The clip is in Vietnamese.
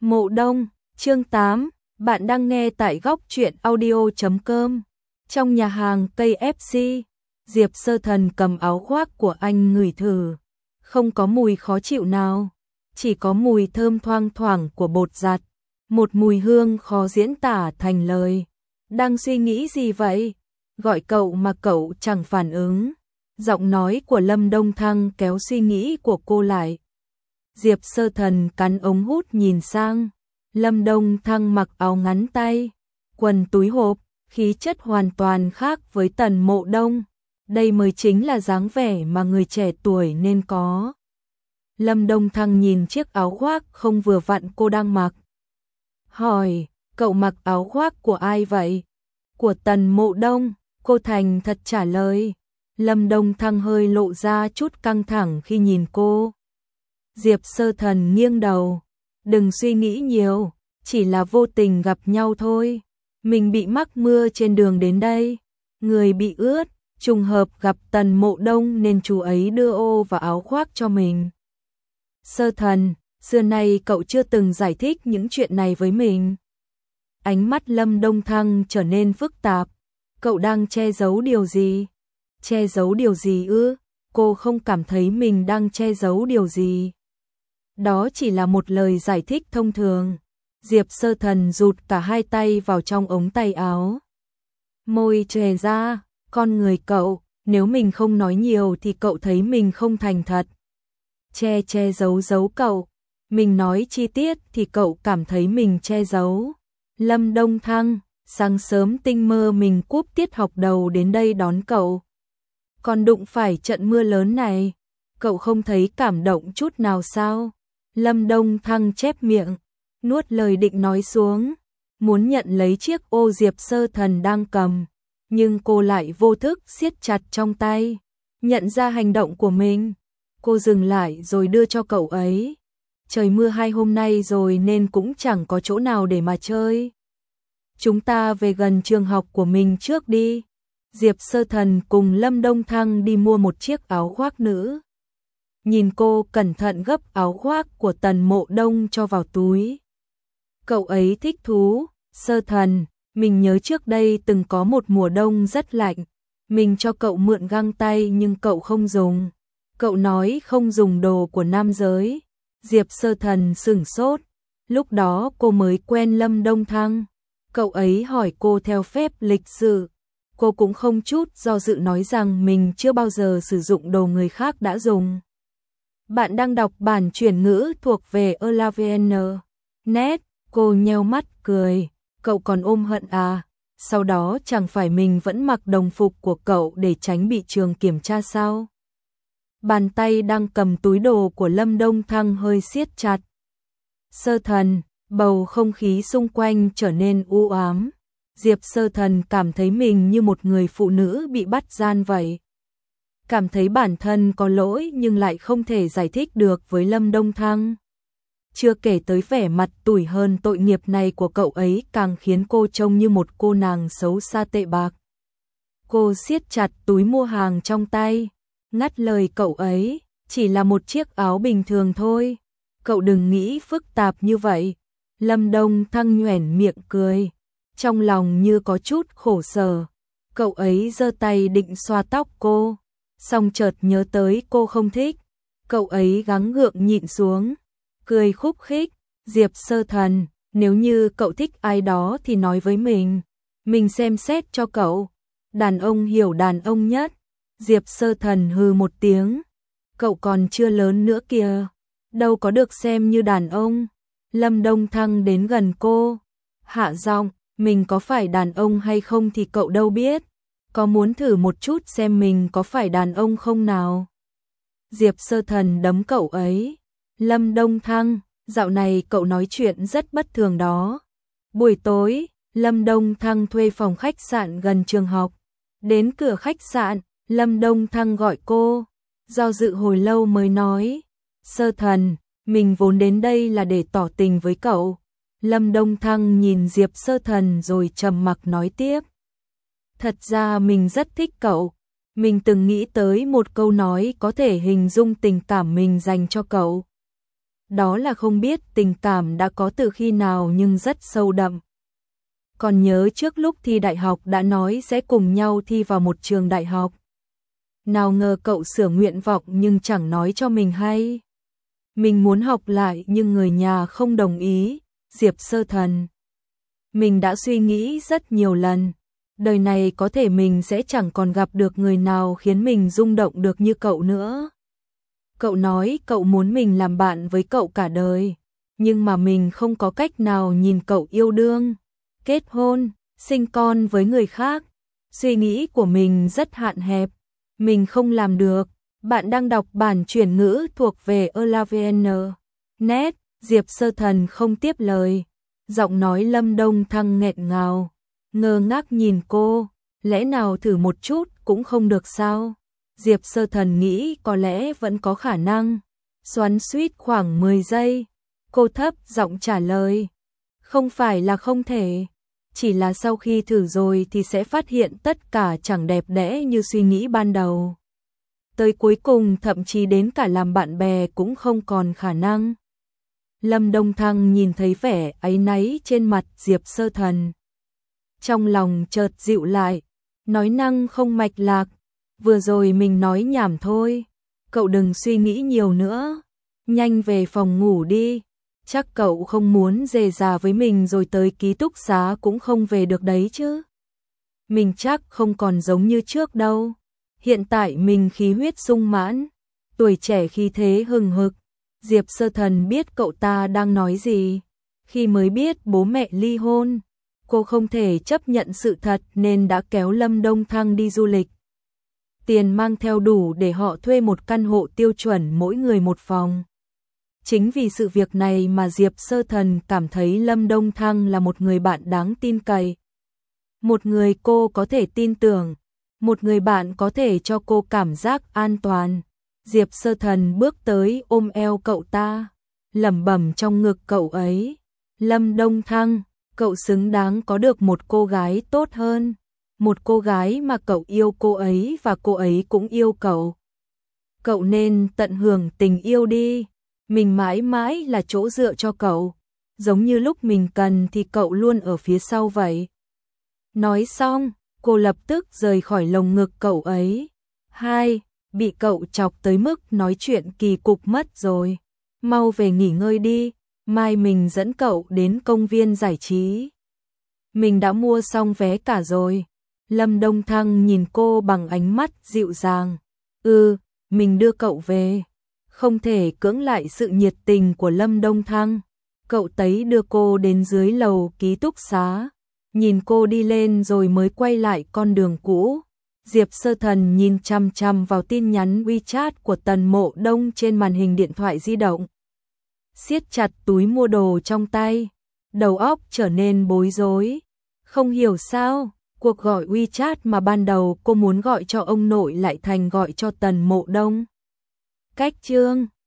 Mộ Đông, chương 8, bạn đang nghe tại góc truyện audio.com. Trong nhà hàng KFC, Diệp Sơ Thần cầm áo khoác của anh ngửi thử. Không có mùi khó chịu nào, chỉ có mùi thơm thoang thoảng của bột giặt. Một mùi hương khó diễn tả thành lời. Đang suy nghĩ gì vậy? Gọi cậu mà cậu chẳng phản ứng. Giọng nói của Lâm Đông Thăng kéo suy nghĩ của cô lại. Diệp Sơ Thần cắn ống hút nhìn sang. Lâm Đông Thăng mặc áo ngắn tay, quần túi hộp, khí chất hoàn toàn khác với Tần Mộ Đông. Đây mới chính là dáng vẻ mà người trẻ tuổi nên có. Lâm Đông Thăng nhìn chiếc áo khoác không vừa vặn cô đang mặc. Hỏi, cậu mặc áo khoác của ai vậy? Của Tần Mộ Đông, cô thành thật trả lời. Lâm Đông Thăng hơi lộ ra chút căng thẳng khi nhìn cô. Diệp Sơ Thần nghiêng đầu. Đừng suy nghĩ nhiều, chỉ là vô tình gặp nhau thôi. Mình bị mắc mưa trên đường đến đây, người bị ướt, trùng hợp gặp Tần Mộ Đông nên chú ấy đưa ô và áo khoác cho mình. Sơ Thần, xưa nay cậu chưa từng giải thích những chuyện này với mình. Ánh mắt Lâm Đông Thăng trở nên phức tạp. Cậu đang che giấu điều gì? Che giấu điều gì ư? Cô không cảm thấy mình đang che giấu điều gì. Đó chỉ là một lời giải thích thông thường. Diệp Sơ Thần rụt cả hai tay vào trong ống tay áo. Môi trề ra, con người cậu, nếu mình không nói nhiều thì cậu thấy mình không thành thật. Che giấu cậu, mình nói chi tiết thì cậu cảm thấy mình che giấu. Lâm Đông Thăng, sáng sớm tinh mơ mình cúp tiết học đầu đến đây đón cậu. Còn đụng phải trận mưa lớn này, cậu không thấy cảm động chút nào sao? Lâm Đông Thăng chép miệng, nuốt lời định nói xuống, muốn nhận lấy chiếc ô Diệp Sơ Thần đang cầm, nhưng cô lại vô thức siết chặt trong tay. Nhận ra hành động của mình, cô dừng lại rồi đưa cho cậu ấy. Trời mưa 2 hôm nay rồi nên cũng chẳng có chỗ nào để mà chơi. Chúng ta về gần trường học của mình trước đi. Diệp Sơ Thần cùng Lâm Đông Thăng đi mua một chiếc áo khoác nữ. Nhìn cô cẩn thận gấp áo khoác của Tần Mộ Đông cho vào túi. Cậu ấy thích thú. Sơ Thần, mình nhớ trước đây từng có một mùa đông rất lạnh. Mình cho cậu mượn găng tay nhưng cậu không dùng. Cậu nói không dùng đồ của nam giới. Diệp Sơ Thần sửng sốt. Lúc đó cô mới quen Lâm Đông Thăng. Cậu ấy hỏi cô theo phép lịch sự. Cô cũng không chút do dự nói rằng mình chưa bao giờ sử dụng đồ người khác đã dùng. Bạn đang đọc bản chuyển ngữ thuộc về Elavn. Net, cô nheo mắt cười. Cậu còn ôm hận à? Sau đó chẳng phải mình vẫn mặc đồng phục của cậu để tránh bị trường kiểm tra sao? Bàn tay đang cầm túi đồ của Lâm Đông Thăng hơi siết chặt. Sơ Thần, bầu không khí xung quanh trở nên u ám. Diệp Sơ Thần cảm thấy mình như một người phụ nữ bị bắt gian vậy. Cảm thấy bản thân có lỗi nhưng lại không thể giải thích được với Lâm Đông Thăng. Chưa kể tới vẻ mặt tủi hơn tội nghiệp này của cậu ấy càng khiến cô trông như một cô nàng xấu xa tệ bạc. Cô siết chặt túi mua hàng trong tay, ngắt lời cậu ấy, chỉ là một chiếc áo bình thường thôi. Cậu đừng nghĩ phức tạp như vậy. Lâm Đông Thăng nhoẻn miệng cười, trong lòng như có chút khổ sở. Cậu ấy giơ tay định xoa tóc cô, xong chợt nhớ tới cô không thích. Cậu ấy gắng gượng nhịn xuống, cười khúc khích. Diệp Sơ Thần, nếu như cậu thích ai đó thì nói với mình xem xét cho cậu. Đàn ông hiểu đàn ông nhất. Diệp Sơ Thần hừ một tiếng. Cậu còn chưa lớn nữa kìa, đâu có được xem như đàn ông. Lâm Đông Thăng đến gần cô, hạ giọng, mình có phải đàn ông hay không thì cậu đâu biết. Có muốn thử một chút xem mình có phải đàn ông không nào? Diệp Sơ Thần đấm cậu ấy. Lâm Đông Thăng, dạo này cậu nói chuyện rất bất thường đó. Buổi tối, Lâm Đông Thăng thuê phòng khách sạn gần trường học. Đến cửa khách sạn, Lâm Đông Thăng gọi cô. Do dự hồi lâu mới nói, Sơ Thần, mình vốn đến đây là để tỏ tình với cậu. Lâm Đông Thăng nhìn Diệp Sơ Thần rồi trầm mặc nói tiếp. Thật ra mình rất thích cậu. Mình từng nghĩ tới một câu nói có thể hình dung tình cảm mình dành cho cậu. đó là không biết tình cảm đã có từ khi nào nhưng rất sâu đậm. Còn nhớ trước lúc thi đại học đã nói sẽ cùng nhau thi vào một trường đại học. Nào ngờ cậu sửa nguyện vọng nhưng chẳng nói cho mình hay. Mình muốn học lại nhưng người nhà không đồng ý, Diệp Sơ Thần. Mình đã suy nghĩ rất nhiều lần, đời này có thể mình sẽ chẳng còn gặp được người nào khiến mình rung động được như cậu nữa. Cậu nói cậu muốn mình làm bạn với cậu cả đời, nhưng mà mình không có cách nào nhìn cậu yêu đương, kết hôn, sinh con với người khác. Suy nghĩ của mình rất hạn hẹp, mình không làm được. Bạn đang đọc bản chuyển ngữ thuộc về Elavn.net. Diệp Sơ Thần không tiếp lời. Giọng nói Lâm Đông Thăng nghẹn ngào, ngơ ngác nhìn cô, lẽ nào thử một chút cũng không được sao? Diệp Sơ Thần nghĩ có lẽ vẫn có khả năng. Xoắn xuýt khoảng 10 giây, cô thấp giọng trả lời, không phải là không thể, chỉ là sau khi thử rồi thì sẽ phát hiện tất cả chẳng đẹp đẽ như suy nghĩ ban đầu. Tới cuối cùng thậm chí đến cả làm bạn bè cũng không còn khả năng. Lâm Đông Thăng nhìn thấy vẻ áy náy trên mặt Diệp Sơ Thần. Trong lòng chợt dịu lại, nói năng không mạch lạc, vừa rồi mình nói nhảm thôi, cậu đừng suy nghĩ nhiều nữa, nhanh về phòng ngủ đi, chắc cậu không muốn rề rà với mình rồi tới ký túc xá cũng không về được đấy chứ. Mình chắc không còn giống như trước đâu, hiện tại mình khí huyết sung mãn, tuổi trẻ khí thế hừng hực. Diệp Sơ Thần biết cậu ta đang nói gì. Khi mới biết bố mẹ ly hôn, cô không thể chấp nhận sự thật nên đã kéo Lâm Đông Thăng đi du lịch. Tiền mang theo đủ để họ thuê một căn hộ tiêu chuẩn mỗi người một phòng. Chính vì sự việc này mà Diệp Sơ Thần cảm thấy Lâm Đông Thăng là một người bạn đáng tin cậy. Một người cô có thể tin tưởng, một người bạn có thể cho cô cảm giác an toàn. Diệp Sơ Thần bước tới ôm eo cậu ta, lẩm bẩm trong ngực cậu ấy, Lâm Đông Thăng, cậu xứng đáng có được một cô gái tốt hơn, một cô gái mà cậu yêu cô ấy và cô ấy cũng yêu cậu. Cậu nên tận hưởng tình yêu đi, mình mãi mãi là chỗ dựa cho cậu, giống như lúc mình cần thì cậu luôn ở phía sau vậy. Nói xong, cô lập tức rời khỏi lồng ngực cậu ấy. Bị cậu chọc tới mức nói chuyện kỳ cục mất rồi. Mau về nghỉ ngơi đi, mai mình dẫn cậu đến công viên giải trí. Mình đã mua xong vé cả rồi. Lâm Đông Thăng nhìn cô bằng ánh mắt dịu dàng. Mình đưa cậu về. Không thể cưỡng lại sự nhiệt tình của Lâm Đông Thăng. Cậu tấy đưa cô đến dưới lầu ký túc xá. Nhìn cô đi lên rồi mới quay lại con đường cũ. Diệp Sơ Thần nhìn chằm chằm vào tin nhắn WeChat của Tần Mộ Đông trên màn hình điện thoại di động. Siết chặt túi mua đồ trong tay, đầu óc trở nên bối rối. Không hiểu sao, cuộc gọi WeChat mà ban đầu cô muốn gọi cho ông nội lại thành gọi cho Tần Mộ Đông. Cách chương